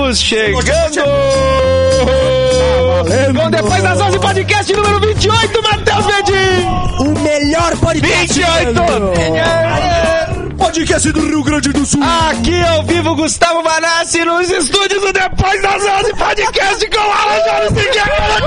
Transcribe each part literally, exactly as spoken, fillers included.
Estamos chegando! Com Depois das onze podcast número vinte e oito, Matheus Bedin! O melhor podcast! vinte e oito! Podcast do Rio Grande do Sul! Aqui ao vivo, Gustavo Manassi nos estúdios do Depois das onze podcast com Alan Jones e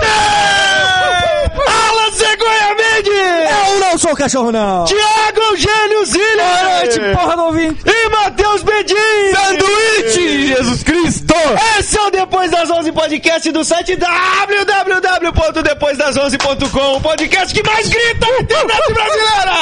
Alan Cegonha Mendes! Eu não sou o cachorro, não! Thiago Eugênio Ziller! Boa noite, porra do ouvinte! E Matheus Bedin! Sanduíche! Jesus Cristo! Esse é o Depois das onze podcast do site w w w ponto depois das onze ponto com, o podcast que mais grita na internet brasileira!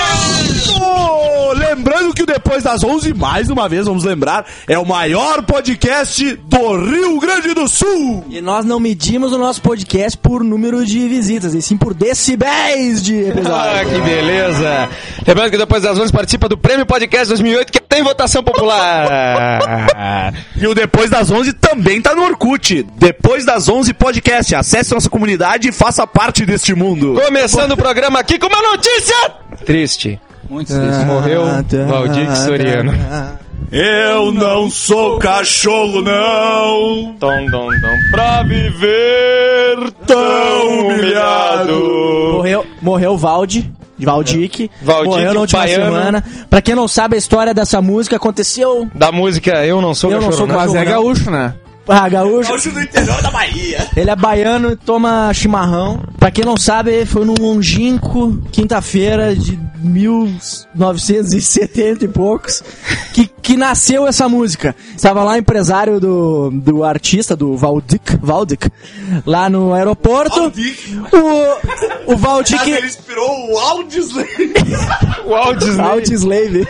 Oh, lembrando que o Depois das onze, mais uma vez vamos lembrar, é o maior podcast do Rio Grande do Sul! E nós não medimos o nosso podcast por número de visitas, e sim por decibéis de episódio. Ah, que beleza! Lembrando que Depois das onze participa do Prêmio Podcast dois mil e oito, que tem votação popular! E o Depois das onze também tá no Orkut. Depois das onze podcast. Acesse nossa comunidade e faça parte deste mundo. Começando o programa aqui com uma notícia triste. Muito triste. Morreu Valdir Soriano. Eu não sou cachorro, não. Tom, tom, tom. Pra viver tão humilhado. Morreu, morreu o Valdi. Valdic, Valdic, morreu na última baiano. semana. Pra quem não sabe a história dessa música, aconteceu... Da música Eu Não Sou Eu Não Cachorro, Sou não. Cachorro, Mas é não. gaúcho, né? Ah, gaúcho. Gaúcho do interior da Bahia. Ele é baiano e toma chimarrão. Pra quem não sabe, foi num longínquo quinta-feira de mil novecentos e setenta e poucos que, que nasceu essa música. Estava lá o empresário do, do artista, do Valdic, Valdic, lá no aeroporto. Valdic. O, o Valdic... Ele inspirou o Audioslave. O Audioslave. Audioslave.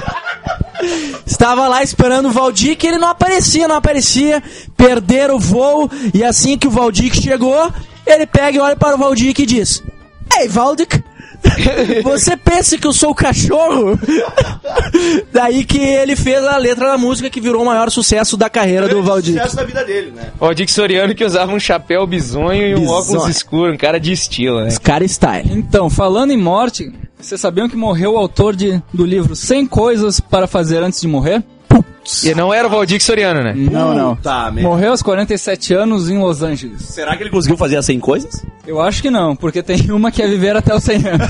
Estava lá esperando o Valdic, ele não aparecia, não aparecia. Perderam o voo, e assim que o Valdic chegou, ele pega e olha para o Valdic e diz: Ei, Valdic, você pensa que eu sou o cachorro? Daí que ele fez a letra da música que virou o maior sucesso da carreira do Valdic. Sucesso da vida dele, né? O Valdir Soriano, que usava um chapéu bizonho e um Bizonho. óculos escuro, um cara de estilo, né? Scar Style. Então, falando em morte, vocês sabiam que morreu o autor de, do livro cem Coisas para Fazer Antes de Morrer? E não era o Valdir Soriano, né? Não, não. Tá, merda. Morreu aos quarenta e sete anos em Los Angeles. Será que ele conseguiu fazer as cem coisas? Eu acho que não, porque tem uma que é viver até os cem anos.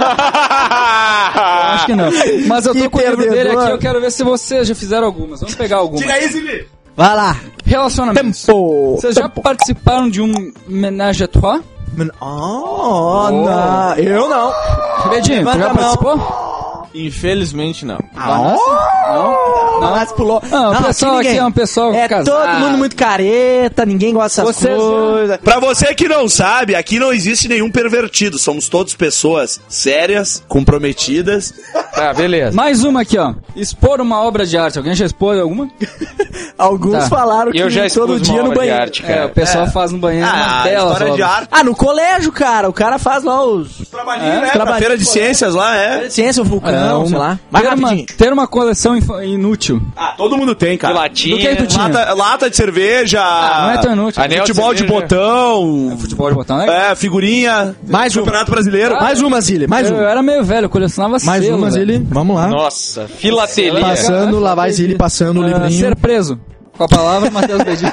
Eu acho que não. Mas eu tô Que com o livro dele perdedor. aqui, eu quero ver se vocês já fizeram algumas. Vamos pegar algumas. Diga aí, Zili. Vai lá. Relacionamentos. Tempo. Vocês já participaram de um ménage à trois? Oh, não. Eu não. Bedinho, tu Levanta já a mão. participou? Infelizmente não. Não? Não, mas pulou. Não, o pessoal aqui é um pessoal É casado. todo mundo muito careta, ninguém gosta dessas Vocês- coisas. Pra você que não sabe, aqui não existe nenhum pervertido. Somos todos pessoas sérias, comprometidas. Tá, beleza. Mais uma aqui, ó. Expor uma obra de arte. Alguém já expôs alguma? Alguns Tá. falaram que Eu já expus todo uma dia no obra de banheiro. arte, É, cara. o pessoal faz no banheiro uma belas história de obras. arte. Ah, no colégio, cara. O cara faz lá os... Trabalhinho, É, né? Pra trabalhinho feira de de ciências lá, é. Ciência, o vulcão, É, sei uma- lá. Mas ter, uma, rapidinho. ter uma coleção inf- inútil. Ah, todo mundo tem, De cara. latinha. Do que tu tinha? Lata, lata de cerveja. Ah, não é tão inútil. Anel Futebol de cerveja. botão. Futebol de botão, né? É, figurinha. Mais uma. Campeonato Brasileiro. Ah, Mais uma, Zilli. Mais eu, eu uma. era meio velho, eu colecionava Mais selo, uma, velho. Zilli. Vamos lá. Nossa, filatelia. Passando, lá vai Zilli passando o Ah, livrinho. ser preso. Com a palavra, Matheus Bedinho.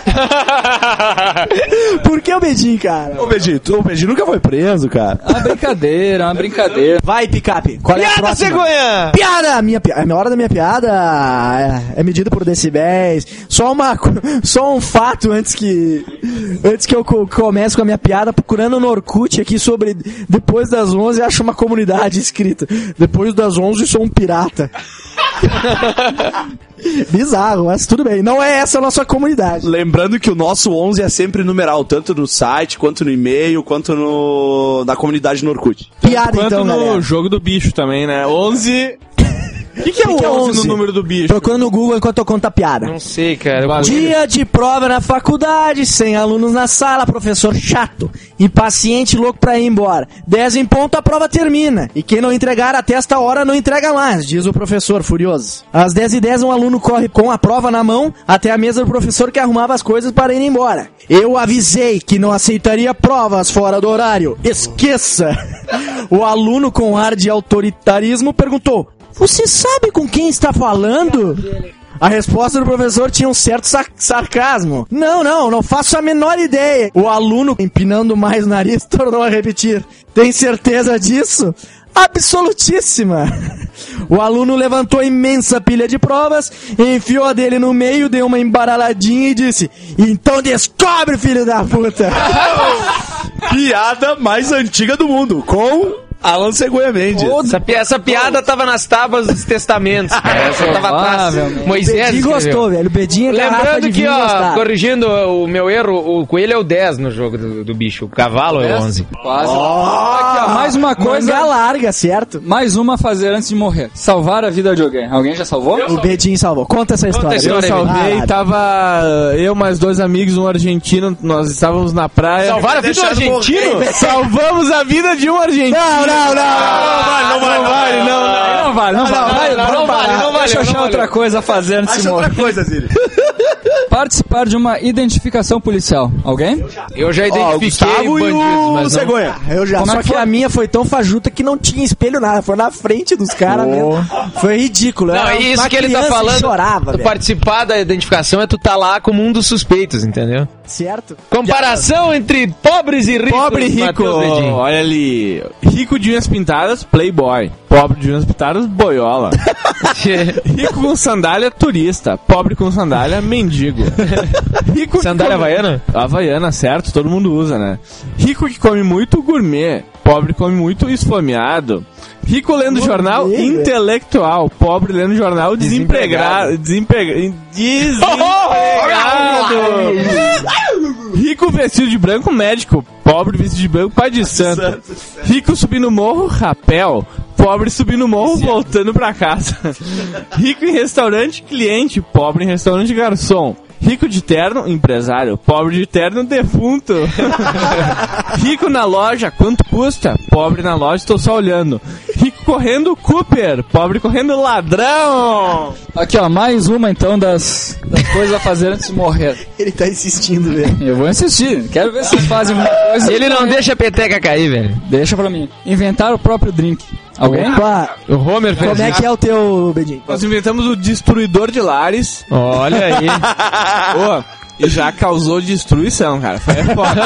Por que o Bedinho, cara? Ô, Bedito, o Bedito nunca foi preso, cara. Uma brincadeira, uma brincadeira. Vai, Picape. Qual é a Piada, próxima? cegonha! Piada! Minha pi... A hora da minha piada é, é medida por decibéis. Só uma, co- só um fato antes que antes que eu co- comece com a minha piada, procurando no Orkut aqui sobre depois das onze, acho uma comunidade escrita. Depois das onze sou um pirata. Bizarro, mas tudo bem. Não é essa a nossa comunidade. Lembrando que o nosso onze é sempre numeral, tanto no site, quanto no e-mail, quanto no na comunidade no Orkut. Piada Quanto então, no galera. jogo do bicho também, né? onze... O que, que é Que que é o onze? onze onze? no número do bicho. Procurando no Google enquanto eu conto a piada. Não sei, cara. Eu- Dia de prova na faculdade, sem alunos na sala, professor chato, impaciente, louco pra ir embora. dez em ponto, a prova termina. E quem não entregar até esta hora não entrega mais, diz o professor, furioso. Às dez e dez, um aluno corre com a prova na mão até a mesa do professor que arrumava as coisas para ir embora. Eu avisei que não aceitaria provas fora do horário. Esqueça! O aluno, com ar de autoritarismo, perguntou: Você sabe com quem está falando? A resposta do professor tinha um certo sa- sarcasmo. Não, não, não faço a menor ideia. O aluno, empinando mais o nariz, tornou a repetir. Tem certeza disso? Absolutíssima! O aluno levantou a imensa pilha de provas, enfiou a dele no meio, deu uma embaralhadinha e disse: então descobre, filho da puta! Piada mais antiga do mundo, com Alan Cegonha Mendes. Essa, pi- essa piada tava nas tábuas dos testamentos. Cara. Essa tava atrás. O Moisés Bedinho escreveu. gostou, velho. O Bedinho é garrafa Lembrando de que, vinho ó, gostado. corrigindo o meu erro, o coelho é o dez no jogo do, do bicho. O cavalo é o onze. Quase. Aqui, ó, mais uma coisa. Manga larga, certo? Mais uma a fazer antes de morrer. Salvar a vida de alguém. Alguém já salvou? O Bedinho salvou. Conta essa história. essa Eu história. salvei, Ah, tava eu mais dois amigos, um argentino, nós estávamos na praia. Salvaram a vida do argentino? Salvamos a vida de um argentino. Não, não, não. Não vale, não vale, não vale, não, não. Não vale, não vale. Vai, não, vamos não vale, parar. não vale, Deixa eu não achar vale. outra coisa a fazer antes de Acha morrer. outra coisa, Zílio. Participar de uma identificação policial. Alguém? Eu já Ó, o identifiquei Gustavo e bandidos, o mas não. Cegonha. Eu já, Como é só que que foi? a minha foi tão fajuta que não tinha espelho nada, foi na frente dos caras mesmo. Foi ridículo. Não, Era isso uma que ele tá criança e falando, chorava, velho. participar da identificação é tu tá lá como um dos suspeitos, entendeu? Certo? Comparação entre pobres e ricos. Pobre e rico, Matheus Bedin. olha ali. Rico de unhas pintadas, playboy. Pobre de unhas pintadas, boiola. Rico com sandália, turista. Pobre com sandália, mendigo. Rico que Sandália come- havaiana? Havaiana, certo, todo mundo usa, né? Rico que come muito, gourmet. Pobre come muito, esfomeado. Rico lendo jornal, velho. intelectual. Pobre lendo jornal, desempregado. Desempregado. Desempregado. Rico vestido de branco, médico. Pobre vestido de branco, pai de santo. Rico subindo morro, rapel. Pobre subindo morro, voltando pra casa. Rico em restaurante, cliente. Pobre em restaurante, garçom. Rico de terno, empresário. Pobre de terno, defunto. Rico na loja, quanto custa? Pobre na loja, estou só olhando. Rico correndo, Cooper. Pobre correndo, ladrão. Aqui, ó, mais uma então das, das coisas a fazer antes de morrer. Ele tá insistindo, velho. Eu vou insistir. Quero ver se vocês fazem alguma coisa. Ele não deixa a peteca cair, velho. Deixa pra mim. Inventar o próprio drink. Alguém? Opa, O Homer fez como é isso. que é o teu, Bedinho? Nós inventamos o destruidor de lares. Olha aí. Ô, e já causou destruição, cara. É foda.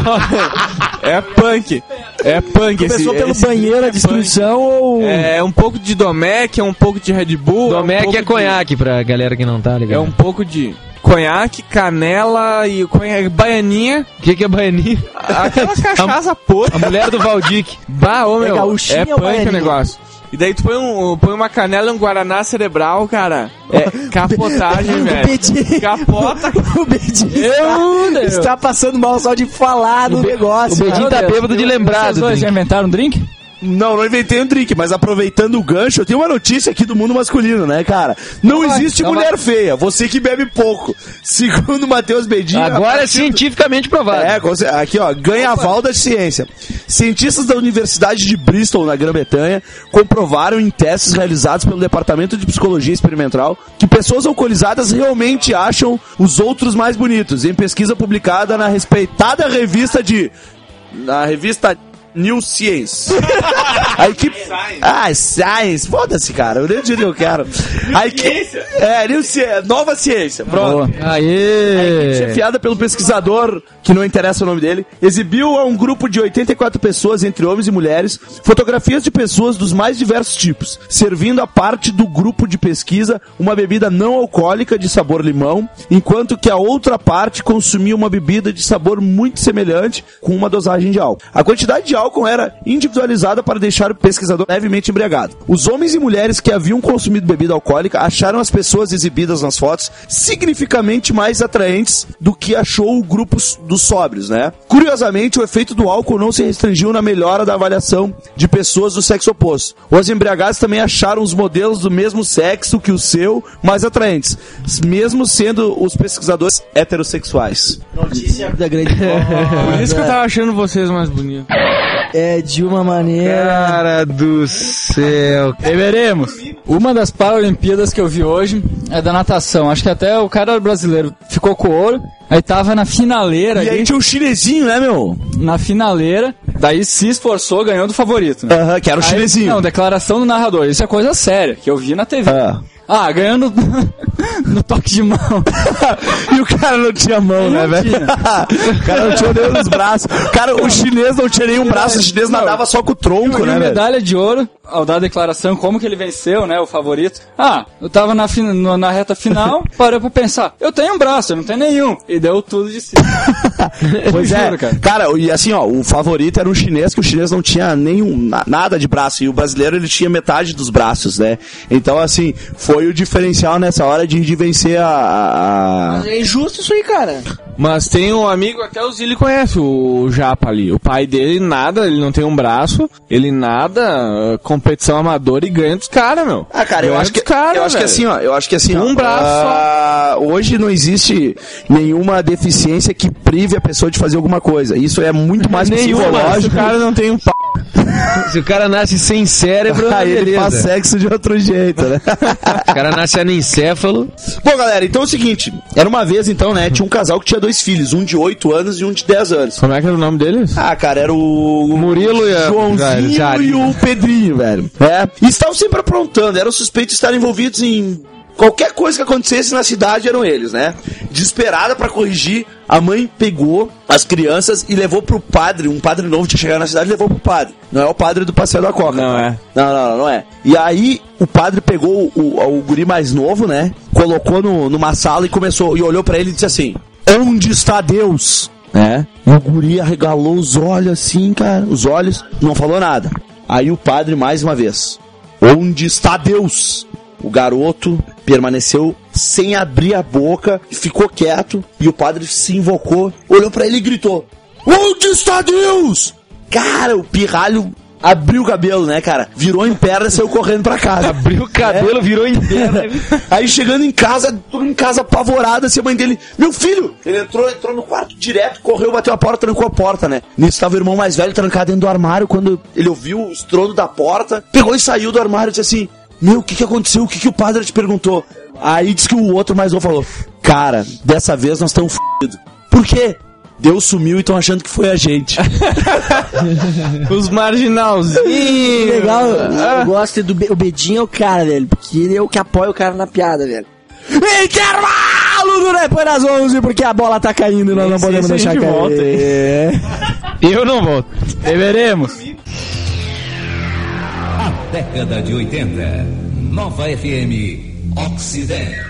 É punk. É punk. Começou esse, pelo esse banheiro a é destruição ou... punk. É um pouco de Domec, é um pouco de Red Bull. Domec um pouco é de- conhaque pra galera que não tá É ligado. um pouco de conhaque, canela e conhaque, baianinha. O que que é baianinha? Aquela cachaça podre. A mulher do Valdic. Bah, ô, É meu, gauchinha é ou punk o baianinha? negócio. E daí tu põe, um, põe uma canela e um guaraná cerebral, cara. É capotagem, O velho. Bedinho- Capota. O Bedinho Eu, está, Deus. está passando mal só de falar do negócio. o Bedinho cara. tá bêbado de lembrar Vocês do dois drink. já inventaram um drink? Não, não inventei um drink, mas aproveitando o gancho, eu tenho uma notícia aqui do mundo masculino, né, cara? Não Vai, existe então mulher feia, você que bebe pouco. Segundo Matheus Bedinho... Agora a é partir do- cientificamente provado. É, com cer- aqui ó, ganha aval da ciência. Cientistas da Universidade de Bristol, na Grã-Bretanha, comprovaram em testes realizados pelo Departamento de Psicologia Experimental que pessoas alcoolizadas realmente acham os outros mais bonitos, em pesquisa publicada na respeitada revista de... na revista... New Science. A equipe... Ah, Science. Foda-se, cara. Eu nem digo que eu quero. A equipe... É, New Science. Nova ciência. Pronto. Aê! Chefiada pelo pesquisador, que não interessa o nome dele, exibiu a um grupo de oitenta e quatro pessoas, entre homens e mulheres, fotografias de pessoas dos mais diversos tipos, servindo a parte do grupo de pesquisa uma bebida não alcoólica de sabor limão, enquanto que a outra parte consumia uma bebida de sabor muito semelhante, com uma dosagem de álcool. A quantidade de álcool era individualizada para deixar o pesquisador levemente embriagado. Os homens e mulheres que haviam consumido bebida alcoólica acharam as pessoas exibidas nas fotos significativamente mais atraentes do que achou o grupo dos sóbrios, né? Curiosamente, o efeito do álcool não se restringiu na melhora da avaliação de pessoas do sexo oposto. Os embriagados também acharam os modelos do mesmo sexo que o seu mais atraentes, mesmo sendo os pesquisadores heterossexuais. Notícia da grande Por isso que eu tava achando vocês mais bonitos. É de uma maneira... Cara do céu. Deveremos. Uma das Paralimpíadas que eu vi hoje é da natação. Acho que até o cara brasileiro ficou com ouro. Aí tava na finaleira E aí ali, tinha um chinesinho, né, meu? na finaleira. Daí se esforçou, ganhou do favorito, né? Aham, que era o Aí, chinesinho. não, declaração do narrador. Isso é coisa séria, que eu vi na T V. Ah. Ah, ganhando no toque de mão. E o cara não tinha mão, né, velho? O cara não tinha nenhum dos braços. Cara, o chinês não tinha nenhum braço, o chinês nadava só com o tronco, e né, velho? medalha de ouro, ao dar a declaração, como que ele venceu, né, o favorito. Ah, eu tava na, fin- na reta final, parei pra pensar, eu tenho um braço, eu não tenho nenhum. E deu tudo de si. Pois é, juro, cara. cara, e assim, ó, o favorito era um chinês, que o chinês não tinha nenhum, na- nada de braço, e o brasileiro, ele tinha metade dos braços, né? Então, assim, foi o diferencial nessa hora de, de vencer a... a- a- É injusto isso aí, cara. Mas tem um amigo, até o Zili conhece, o Japa ali. O pai dele nada, ele não tem um braço, ele nada, uh, competição amadora e ganha dos caras, meu. Ah, cara, eu Ganha acho que, dos cara, eu acho que velho. assim, ó, eu acho que assim, Um ó, braço ah, hoje não existe nenhuma deficiência que prive a pessoa de fazer alguma coisa. Isso é muito mais Nenhuma, se o psicológico. cara não tem um pau. Se o cara nasce sem cérebro, Aí ele beleza. faz sexo de outro jeito, né? O cara nasce anencéfalo. Bom, galera, então é o seguinte, era uma vez então, né, tinha um casal que tinha dois filhos, um de oito anos e um de dez anos. Como é que era o nome deles? Ah, cara, era o Murilo e a- Joãozinho Jari. e o Pedrinho, velho. É, e estavam sempre aprontando, eram suspeitos de estarem envolvidos em qualquer coisa que acontecesse na cidade, eram eles, né? Desesperada pra corrigir, a mãe pegou as crianças e levou pro padre, um padre novo tinha chegado na cidade e levou pro padre. Não é o padre do Passeio da Coca. Não tá? é. Não, não, não, não é. E aí, o padre pegou o, o, o guri mais novo, né? Colocou no, numa sala e começou, e olhou pra ele e disse assim: onde está Deus? Né? E o guri arregalou os olhos assim, cara, os olhos, não falou nada. Aí o padre, mais uma vez: onde está Deus? O garoto permaneceu sem abrir a boca, ficou quieto, e o padre se invocou, olhou pra ele e gritou: onde está Deus? Cara, o pirralho abriu o cabelo, né, cara? Virou em perna e saiu correndo pra casa. Abriu o cabelo, virou inteiro. Aí chegando em casa, todo em casa apavorado, assim, a mãe dele: meu filho! Ele entrou, entrou no quarto direto, correu, bateu a porta, trancou a porta, né? Nisso tava o irmão mais velho trancado dentro do armário. Quando ele ouviu o estrondo da porta, pegou e saiu do armário e disse assim: meu, o que que aconteceu? O que que o padre te perguntou? Aí disse que o outro mais novo falou: cara, dessa vez nós estamos f***idos. Por quê? Deus sumiu e estão achando que foi a gente. Os marginalzinhos. Legal, eu gosto do Be- o Bedinho é o cara, velho, porque ele é o que apoia o cara na piada, velho. Intervalo do Depois das onze, porque a bola tá caindo e nós não sei podemos se a deixar gente cair. volta, Eu não volto. Deveremos. A década de oitenta. Nova F M Oxidez.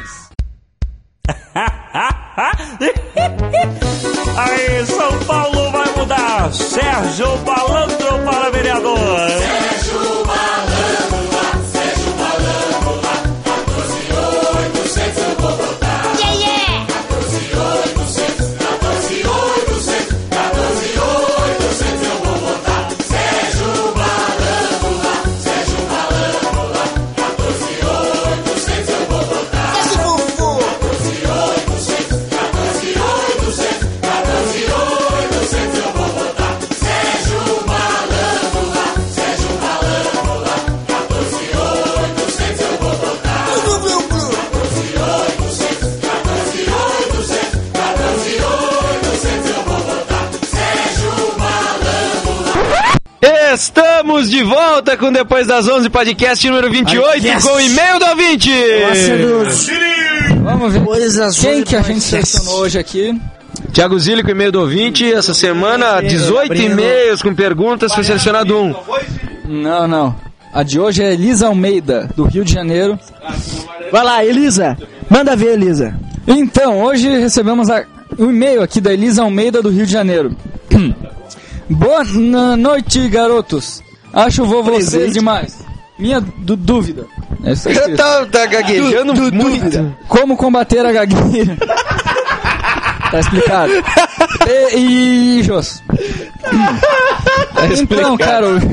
Aí, São Paulo vai mudar. Sérgio Malandro para vereador. Sérgio Malandro lá, Sérgio Malandro lá. quatorze mil e oitocentos eu vou votar. Yeah, yeah. quatorze mil e oitocentos, quatorze mil e oitocentos, quatorze mil e oitocentos eu vou votar. Sérgio Malandro lá, Sérgio Malandro lá. quatorze mil e oitocentos eu vou votar. Sérgio Fufu. quatorze mil e oitocentos, quatorze mil e oitocentos, quatorze mil e oitocentos eu vou votar. Sérgio Malandro lá, Sérgio Malandro lá. quatorze mil e oitocentos eu vou votar. Blu, blu, blu. quatorze mil e oitocentos, quatorze mil e oitocentos, quatorze mil e oitocentos eu vou votar. Sérgio Malandro lá. Estamos de volta com Depois das onze, podcast número vinte e oito, Yes. com o e-mail do ouvinte. Nossa, dos Vamos ver. coisas Quem que a gente podcast. selecionou hoje aqui? Tiago Zilli com o e-mail do ouvinte. Essa semana, dezoito abrindo. e-mails com perguntas, foi selecionado um. Não, não. A de hoje é Elisa Almeida, do Rio de Janeiro. Vai lá, Elisa. Manda ver, Elisa. Então, hoje recebemos a, um e-mail aqui da Elisa Almeida, do Rio de Janeiro. Boa na- noite, garotos. Acho vou vocês Presente. demais. Minha du- dúvida. É isso que tá escrito. tá, tá gaguejando muito. Como combater a gagueira? Tá explicado. E, e Jos. Tá Então, explicado. cara, o-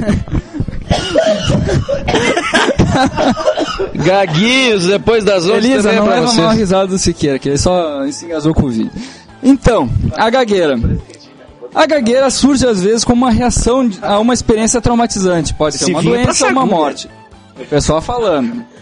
Gaguinhos, depois das onze Elisa, também é não pra leva vocês. mal a risada do Siqueira, que ele só se engasou com o vídeo. Então, a gagueira. A gagueira surge às vezes como uma reação de- a uma experiência traumatizante. Pode ser Se uma vir pra doença ou uma sagulha. morte. O pessoal falando.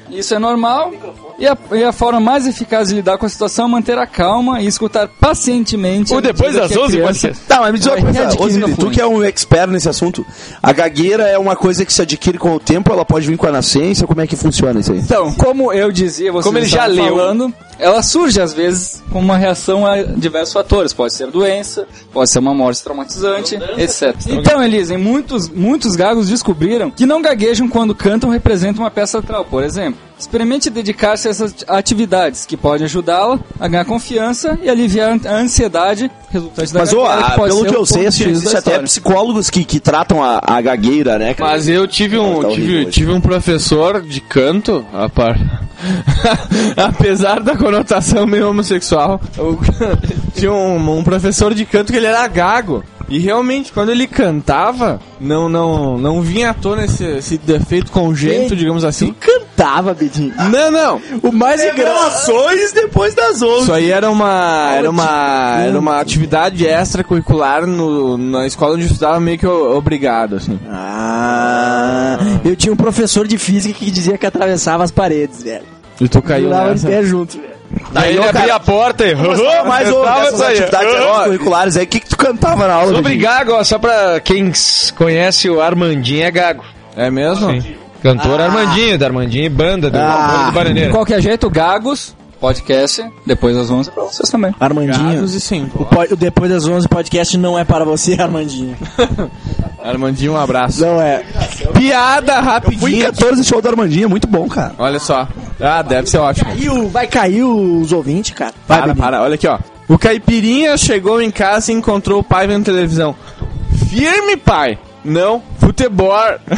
Isso é normal. E a, e a forma mais eficaz de lidar com a situação é manter a calma e escutar pacientemente. O Depois das onze pode ser. Tá, mas me diz uma Vai coisa, readquirir Osiris, no tu fundo. que é um expert nesse assunto, a gagueira é uma coisa que se adquire com o tempo, ela pode vir com a nascença, como é que funciona isso aí? Então, como eu dizia, vocês Como ele já estavam leu. falando, ela surge às vezes como uma reação a diversos fatores. Pode ser doença, pode ser uma morte traumatizante, etcétera. Então, Elisa, muitos, muitos gagos descobriram que não gaguejam quando cantam representam uma peça teatral. Por exemplo, experimente dedicar-se a essas atividades que podem ajudá-la a ganhar confiança e aliviar a ansiedade resultante da Mas, ô, gagueira, ah, que pode pelo ser que o eu sei, ponto X da existe até história. psicólogos que, que tratam a, a gagueira, né? cara? Mas eu tive um, Tá horrível tive, hoje. tive um professor de canto, a par... apesar da conotação meio homossexual, eu- tinha um, um professor de canto que ele era gago. E realmente, quando ele cantava, não, não, não vinha à tona esse, esse defeito congênito, digamos assim. Cantava, Bedinho. Não, não. O mais engraçado. Revelações depois das onze. Isso aí era uma, era uma, era uma atividade extracurricular no, na escola onde eu estudava, meio que o- obrigado, assim. Ah, eu tinha um professor de física que dizia que atravessava as paredes, velho. E tu caiu Durava de nessa. pé junto, velho. Daí ele abria a porta e... Mas, ô, Tava dessas isso aí. atividades Ó, curriculares aí, o que, que tu cantava na aula? Sobre Bedinho? gago, ó, só pra quem s- conhece o Armandinho, é gago. É mesmo? Cantor Armandinho, da Armandinho e banda do, Ah. banda do De Bananeira. qualquer jeito, Gagos, podcast, depois das onze, pra vocês também. Armandinho. Gagos e sim. O, po- o Depois das onze podcast não é para você, Armandinho. Armandinho, um abraço. Não é. Piada Fui em rapidinho. catorze show do Armandinho, é muito bom, cara. Olha só. Ah, deve ser ótimo. E o, vai cair os ouvintes, cara. Vai, Para, Bedinho. para, olha aqui, ó. O Caipirinha chegou em casa e encontrou o pai vendo televisão. Firme, pai. Não, futebol.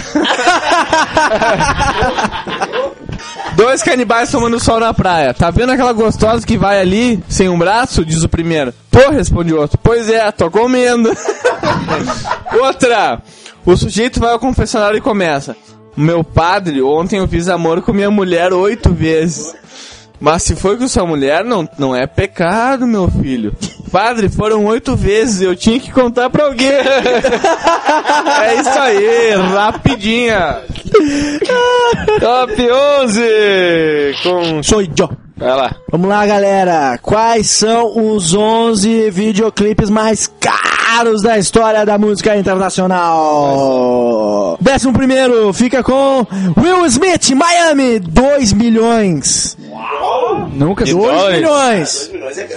Dois canibais tomando sol na praia. Tá vendo aquela gostosa que vai ali, sem um braço? Diz o primeiro. Pô, responde o outro. Pois é, tô comendo. Outra. O sujeito vai ao confessionário e começa. Meu padre, ontem eu fiz amor com minha mulher oito vezes. Mas se foi com sua mulher, não, não é pecado, meu filho. Padre, foram oito vezes, eu tinha que contar pra alguém. É isso aí, rapidinha. Top onze com... Sou eu. Vai lá. Vamos lá, galera. Quais são os onze videoclipes mais caros da história da música internacional? Décimo primeiro fica com Will Smith, Miami, dois milhões. Nunca se dois milhões.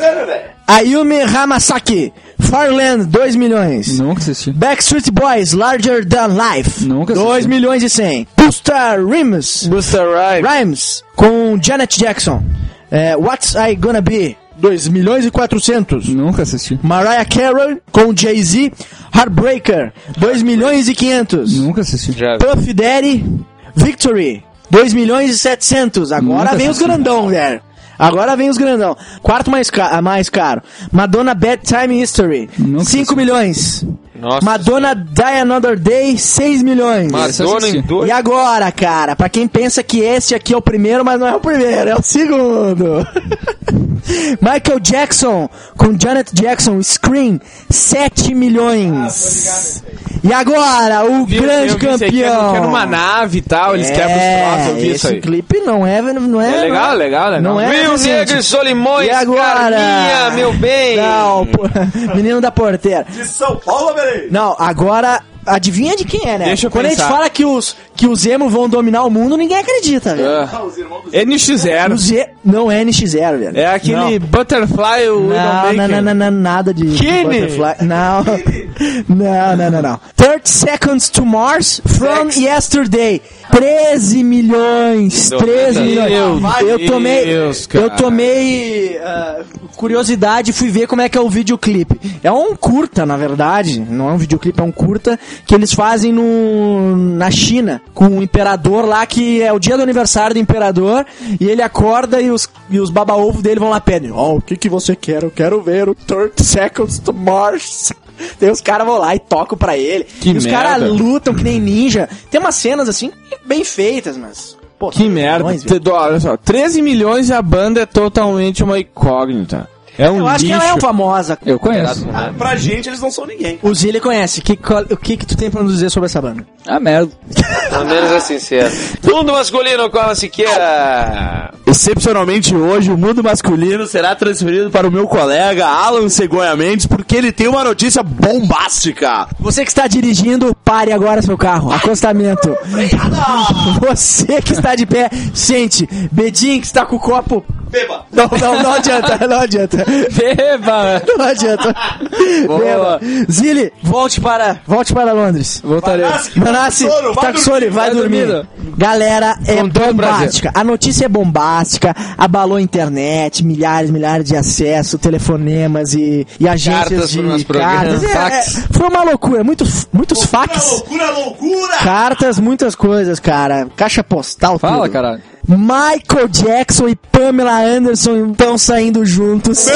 Ayumi Hamasaki, Farland, dois milhões. Nunca assisti. Backstreet Boys, Larger Than Life, Nunca assisti. dois milhões e cem. Busta Rhymes, Busta Rhymes. Rhymes, com Janet Jackson. É, What's I Gonna Be? dois milhões e quatrocentos. Nunca assisti. Mariah Carey com Jay-Z. Heartbreaker, dois milhões e quinhentos. Nunca assisti. Já. Puff Daddy, Victory, dois milhões e setecentos. Agora Nunca vem os assisti. grandão, velho. Agora vem os grandão. Quarto mais, ca mais caro. Madonna Bad Time History, Nunca cinco milhões. Nossa. Madonna Die Another Day, seis milhões. Madonna em dois. E agora, cara, pra quem pensa que esse aqui é o primeiro, mas não é o primeiro, é o segundo. Michael Jackson, com Janet Jackson, Scream, sete milhões. E agora, o grande campeão. Que era uma nave e tal, eles quebram os troços, eu vi isso esse aí. clipe não é, não é, É legal, não é, legal, legal. Não é Rio recente. Negro e Solimões, E agora? Carminha, meu bem. Não, pô, menino da porteira. De São Paulo, velho. Não, agora, adivinha de quem é, né? Deixa eu Quando a pensar. gente fala que os, que os emo vão dominar o mundo, ninguém acredita, velho. N X zero. O Z não é N X zero, velho. É aquele Butterfly Não, não, não, não, não, não, nada de de Kine. butterfly. Não. Não, não, não, não. thirty Seconds to Mars from Yesterday. treze milhões. treze milhões. Eu tomei, Deus, cara. eu tomei ah, curiosidade e fui ver como é que é o videoclipe. É um curta, na verdade. Não é um videoclipe, é um curta que eles fazem no, na China com o imperador lá, que é o dia do aniversário do imperador, e ele acorda e os, e os baba-ovo dele vão lá pedem, ó, oh, o que que você quer? Eu quero ver o thirty Seconds to Mars. Daí os caras vão lá e tocam pra ele. Que e os merda. caras lutam que nem ninja. Tem umas cenas assim, bem feitas, mas... Pô, Que merda. milhões, Te- do- Olha só, treze milhões e a banda é totalmente uma incógnita. É um Eu acho que lixo. ela é famosa. Eu conheço. Ah, pra gente, eles não são ninguém. O Zilli conhece. Que, qual- o que que tu tem pra nos dizer sobre essa banda? Ah, merda. Pelo menos é sincero. Mundo masculino com a Siqueira. Excepcionalmente hoje, o mundo masculino será transferido para o meu colega Alan Cegonha Mendes, porque ele tem uma notícia bombástica. Você que está dirigindo, pare agora seu carro. Acostamento. Você que está de pé, sente. Bedinho que está com o copo. Beba. Não, não, não adianta, não adianta. Beba! Não adianta. Beba. Zilli, volte para, volte para Londres. Voltarei. Manassi, tá com sono, vai, Vai dormir. dormindo. Galera, é Com todo bombástica. A notícia é bombástica, abalou a internet, milhares, milhares de acessos, telefonemas e, e agências Cartas de pro nosso programa. cartas. É, Fax. é, foi uma loucura, muito, muitos fax, Loucura, loucura! cartas, muitas coisas, cara. Caixa postal, Fala, tudo. caralho. Michael Jackson e Pamela Anderson estão saindo juntos.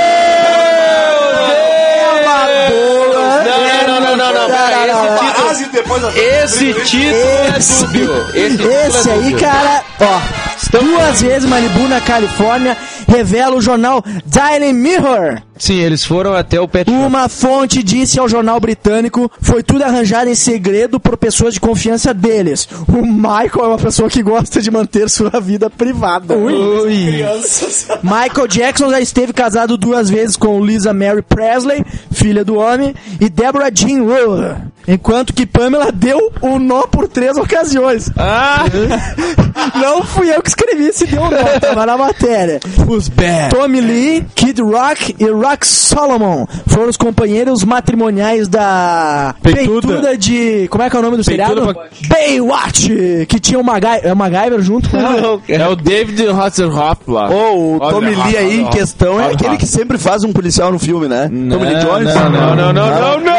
Não, não, não, não, não. Pera, esse título. Quase depois da... Esse título é Esse- dúbio. Esse, título Esse é aí, dúbio. cara, ó, duas vezes Malibu na Califórnia, revela o jornal Daily Mirror. Sim, eles foram até o pet shop. Uma fonte disse ao jornal britânico, foi tudo arranjado em segredo por pessoas de confiança deles. O Michael é uma pessoa que gosta de manter sua vida privada. Michael Jackson já esteve casado duas vezes com Lisa Mary Presley, filha do homem, e Deborah Jean Rowe. Enquanto que Pamela deu o nó por três ocasiões. Ah, Não fui eu que escrevi esse deu o nó, tava na matéria. os bad. Tommy Lee, Kid Rock e Rock Solomon foram os companheiros matrimoniais da Peituda. peituda de... Como é que é o nome do Peituda seriado? pra- Baywatch, que tinha o Magai... é o MacGyver junto com ela. É o David Hasselhoff lá. Ô, o Olha, Tommy Rafa, Lee aí em Rafa, questão é Rafa. aquele que sempre faz um policial no filme, né? Tommy Lee Jones? Não, não, não, não, não, não!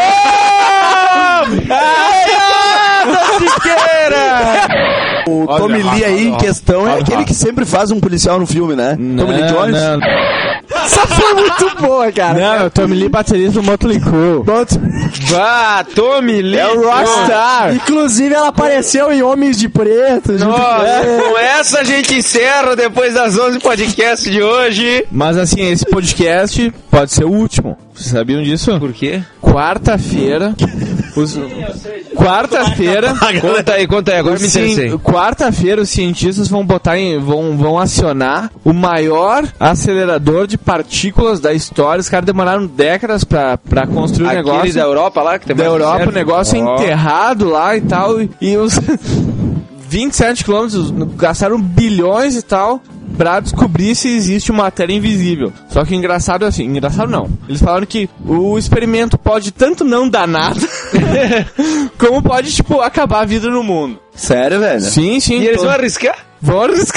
O Olha, Tommy Rafa, Lee aí em Rafa, questão é Rafa. aquele que sempre faz um policial no filme, né? Tommy Lee Jones? Não, Essa foi muito boa, cara. não, é o Tommy Lee baterista do Motley Crue. Vá, Tommy Lee. É o Rockstar. Inclusive, ela apareceu em Homens de Preto. junto com Nossa, ela. com essa a gente encerra depois das onze podcast de hoje. Mas assim, esse podcast pode ser o último. Vocês sabiam disso? Por quê? Quarta-feira. os- Quarta-feira. Conta aí, conta aí, agora me Sim, interessei. quarta-feira os cientistas vão botar em, vão, vão acionar o maior acelerador de partículas da história. Os caras demoraram décadas pra, pra construir o Aquele negócio. da Europa lá, que tem da mais Europa, reserva. o negócio é Ó. enterrado lá e tal. E, e os vinte e sete quilômetros gastaram bilhões e tal pra descobrir se existe matéria invisível. Só que engraçado é assim, engraçado não. Eles falaram que o experimento pode tanto não dar nada, como pode, tipo, acabar a vida no mundo. Sério, velho? Sim, sim. E eles tô- vão arriscar? Vão arriscar.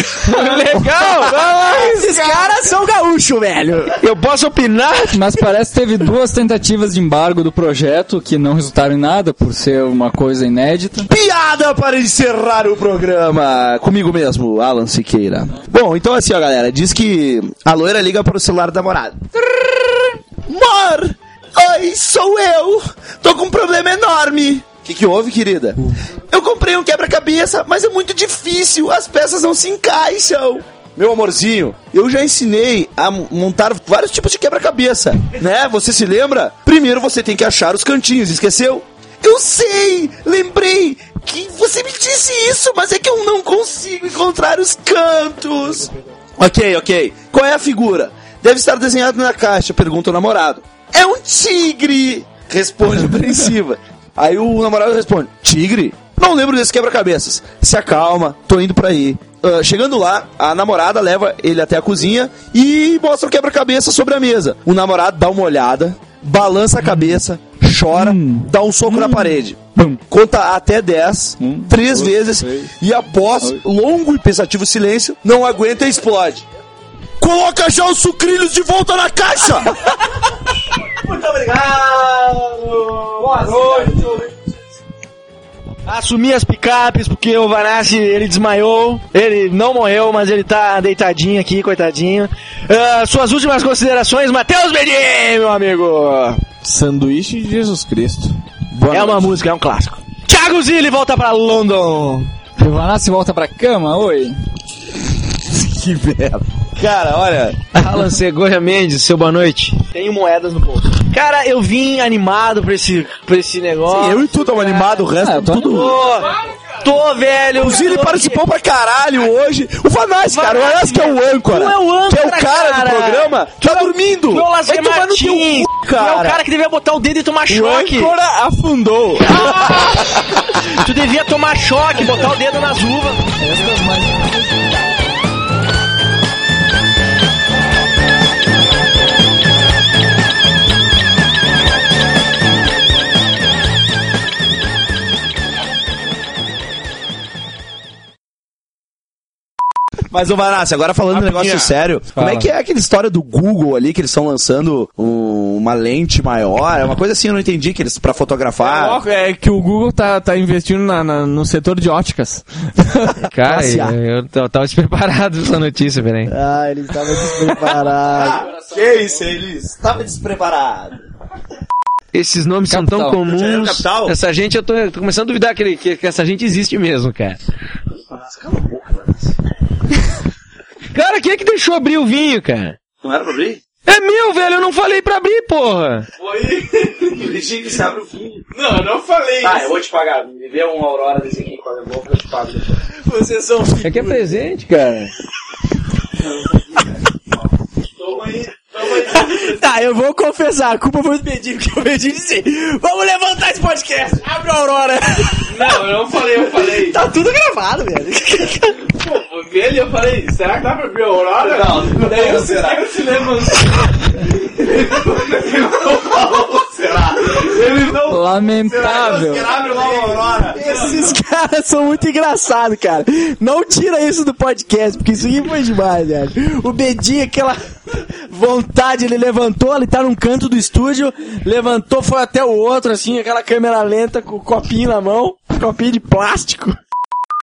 Legal! Esses caras são gaúchos, velho. Eu posso opinar? Mas parece que teve duas tentativas de embargo do projeto que não resultaram em nada por ser uma coisa inédita. Piada para encerrar o programa. Comigo mesmo, Alan Siqueira. Bom, então assim, ó, galera. Diz que a loira liga para o celular da namorada. Amor! Oi, sou eu! Tô com um problema enorme! O que, que houve, querida? Eu comprei um quebra-cabeça, mas é muito difícil, as peças não se encaixam. Meu amorzinho, eu já ensinei a m- montar vários tipos de quebra-cabeça, né? Você se lembra? Primeiro você tem que achar os cantinhos, esqueceu? Eu sei! Lembrei que você me disse isso, mas é que eu não consigo encontrar os cantos. Ok, ok. Qual é a figura? Deve estar desenhado na caixa, pergunta o namorado. É um tigre! Responde apreensiva. Aí o namorado responde, tigre? Não lembro desse quebra-cabeças. Se acalma, tô indo pra aí. Ah, chegando lá, a namorada leva ele até a cozinha e mostra o quebra-cabeça sobre a mesa. O namorado dá uma olhada, balança a cabeça, chora, dá um soco na parede. Conta até dez, três vezes, e após longo e pensativo silêncio, não aguenta e explode. Coloca já os sucrilhos de volta na caixa! Muito obrigado! Boa noite! Assumi as picapes porque o Vanassi, ele desmaiou. Ele não morreu, mas ele tá deitadinho aqui, coitadinho. Ah, suas últimas considerações, Matheus Bedin, meu amigo. Sanduíche de Jesus Cristo. Boa É noite. uma música, é um clássico. Thiago Zilli volta pra London. Giovanassi volta pra cama, oi. Que merda! Cara, olha, Alan Segoia Mendes, seu boa noite. Tenho moedas no bolso. Cara, eu vim animado pra esse, pra esse negócio. Sim, eu e tu tamo animado, o resto Ah, eu tô tudo... Tô, tô, velho. O Zili participou pra caralho hoje. O Vanassi, cara, o Vanassi que é o âncora. Tu é o âncora, que é o cara, cara. do programa, tá dormindo. Tu é o Lazer Vai tomar no teu Martins. cu, Tu é o cara. cara que devia botar o dedo e tomar O choque. âncora afundou. Tu devia tomar choque, botar o dedo nas uvas. Mas, ô Vanassi, agora falando de negócio sério, como é que é aquela história do Google ali, que eles estão lançando um- uma lente maior? É uma coisa assim, eu não entendi, que eles pra fotografar... É que o Google tá, tá investindo na, na- no setor de óticas. Cara, Classe A. eu, eu tava despreparado pra essa notícia, peraí. Ah, ele estava despreparado. Que isso, eles? Tava despreparado. Esses nomes Capital. são tão Já era o comuns. Capital? Essa gente, eu tô, eu tô começando a duvidar que, ele- que, que essa gente existe mesmo, cara. Cara, quem é que deixou abrir o vinho, cara? Não era pra abrir? É meu, velho, eu não falei pra abrir, porra. Dirigir que se abre o vinho. Não, eu não falei Tá, eu vou te pagar. Me vê uma Aurora desse aqui, quando eu vou, eu te pago depois. Vocês são É que é presente, cara. Toma aí. Tá, eu vou confessar, a culpa foi do Bedinho, porque o Bedinho disse, vamos levantar esse podcast, abre a Aurora. Não, eu não falei, eu falei. Tá tudo gravado, velho. Pô, velho, eu falei, será que dá pra abrir a Aurora? Não, não daí eu será. Eu se levantou. Será? Ele não... Lamentável. Abre uma Aurora. Esses caras são muito engraçados, cara. Não tira isso do podcast, porque isso aqui foi demais, velho. O Bedinho, aquela vontade, ele levantou, ele tá num canto do estúdio, levantou, foi até o outro, assim, aquela câmera lenta com o copinho na mão, copinho de plástico.